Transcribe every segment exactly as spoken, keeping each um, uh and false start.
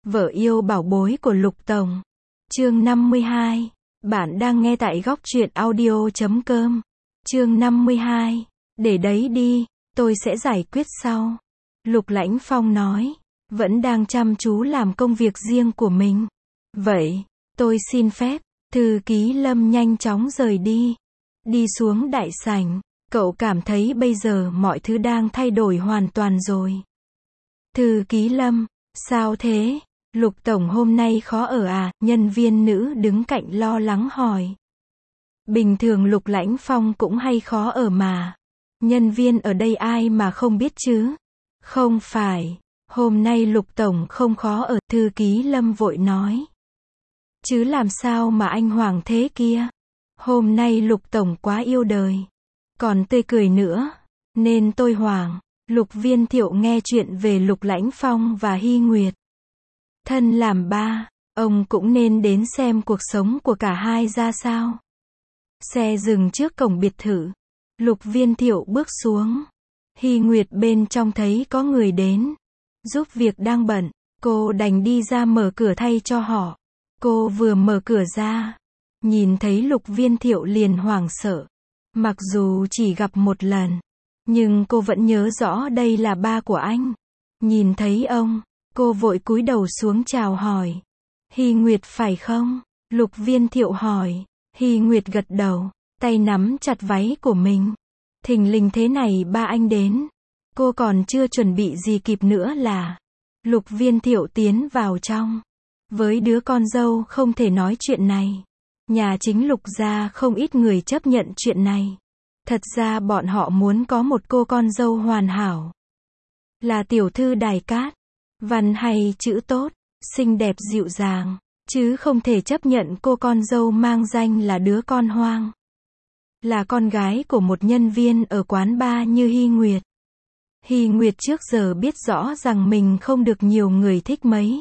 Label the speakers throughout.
Speaker 1: Vợ yêu bảo bối của Lục Tổng. Chương năm mươi hai. Bạn đang nghe tại góc truyện audio chấm com. Chương năm mươi hai. Để đấy đi, tôi sẽ giải quyết sau. Lục Lãnh Phong nói, vẫn đang chăm chú làm công việc riêng của mình. Vậy, tôi xin phép. Thư ký Lâm nhanh chóng rời đi. Đi xuống đại sảnh, cậu cảm thấy bây giờ mọi thứ đang thay đổi hoàn toàn rồi. Thư ký Lâm, sao thế? Lục Tổng hôm nay khó ở à? Nhân viên nữ đứng cạnh lo lắng hỏi. Bình thường Lục Lãnh Phong cũng hay khó ở mà. Nhân viên ở đây ai mà không biết chứ? Không phải, hôm nay Lục Tổng không khó ở, thư ký Lâm vội nói. Chứ làm sao mà anh Hoàng thế kia? Hôm nay Lục Tổng quá yêu đời. Còn tươi cười nữa. Nên tôi hoảng. Lục Viên Thiệu nghe chuyện về Lục Lãnh Phong và Hy Nguyệt. Thân làm ba, ông cũng nên đến xem cuộc sống của cả hai ra sao. Xe dừng trước cổng biệt thự. Lục Viên Thiệu bước xuống. Hy Nguyệt bên trong thấy có người đến. Giúp việc đang bận, cô đành đi ra mở cửa thay cho họ. Cô vừa mở cửa ra, nhìn thấy Lục Viên Thiệu liền hoảng sợ. Mặc dù chỉ gặp một lần, nhưng cô vẫn nhớ rõ đây là ba của anh. Nhìn thấy ông, cô vội cúi đầu xuống chào hỏi. Hy Nguyệt phải không? Lục Viên Thiệu hỏi. Hy Nguyệt gật đầu, tay nắm chặt váy của mình. Thình lình thế này ba anh đến. Cô còn chưa chuẩn bị gì kịp nữa là. Lục Viên Thiệu tiến vào trong. Với đứa con dâu không thể nói chuyện này. Nhà chính Lục gia không ít người chấp nhận chuyện này. Thật ra bọn họ muốn có một cô con dâu hoàn hảo. Là tiểu thư đài cát. Văn hay chữ tốt, xinh đẹp dịu dàng. Chứ không thể chấp nhận cô con dâu mang danh là đứa con hoang. Là con gái của một nhân viên ở quán bar như Hy Nguyệt. Hy Nguyệt trước giờ biết rõ rằng mình không được nhiều người thích mấy.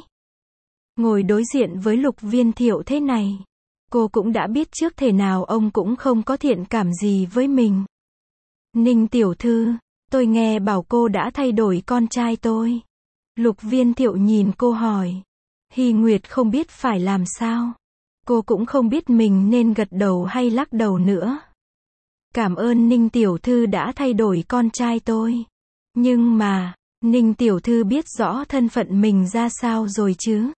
Speaker 1: Ngồi đối diện với Lục Viên Thiệu thế này, cô cũng đã biết trước thể nào ông cũng không có thiện cảm gì với mình. Ninh tiểu thư, tôi nghe bảo cô đã thay đổi con trai tôi. Lục Viên Thiệu nhìn cô hỏi. Hy Nguyệt không biết phải làm sao. Cô cũng không biết mình nên gật đầu hay lắc đầu nữa. Cảm ơn Ninh tiểu thư đã thay đổi con trai tôi. Nhưng mà, Ninh tiểu thư biết rõ thân phận mình ra sao rồi chứ?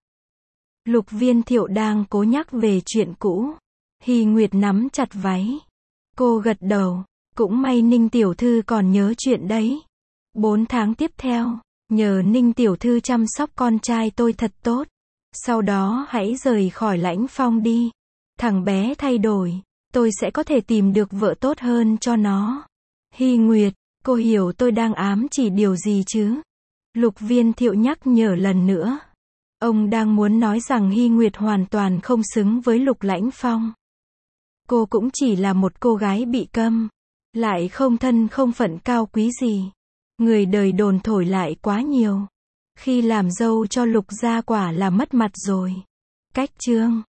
Speaker 1: Lục Viên Thiệu đang cố nhắc về chuyện cũ. Hy Nguyệt nắm chặt váy. Cô gật đầu. Cũng may Ninh tiểu thư còn nhớ chuyện đấy. Bốn tháng tiếp theo, nhờ Ninh tiểu thư chăm sóc con trai tôi thật tốt. Sau đó hãy rời khỏi Lãnh Phong đi. Thằng bé thay đổi, tôi sẽ có thể tìm được vợ tốt hơn cho nó. Hy Nguyệt, cô hiểu tôi đang ám chỉ điều gì chứ? Lục Viên Thiệu nhắc nhở lần nữa. Ông đang muốn nói rằng Hy Nguyệt hoàn toàn không xứng với Lục Lãnh Phong. Cô cũng chỉ là một cô gái bị câm. Lại không thân không phận cao quý gì. Người đời đồn thổi lại quá nhiều. Khi làm dâu cho Lục gia quả là mất mặt rồi. Cách chương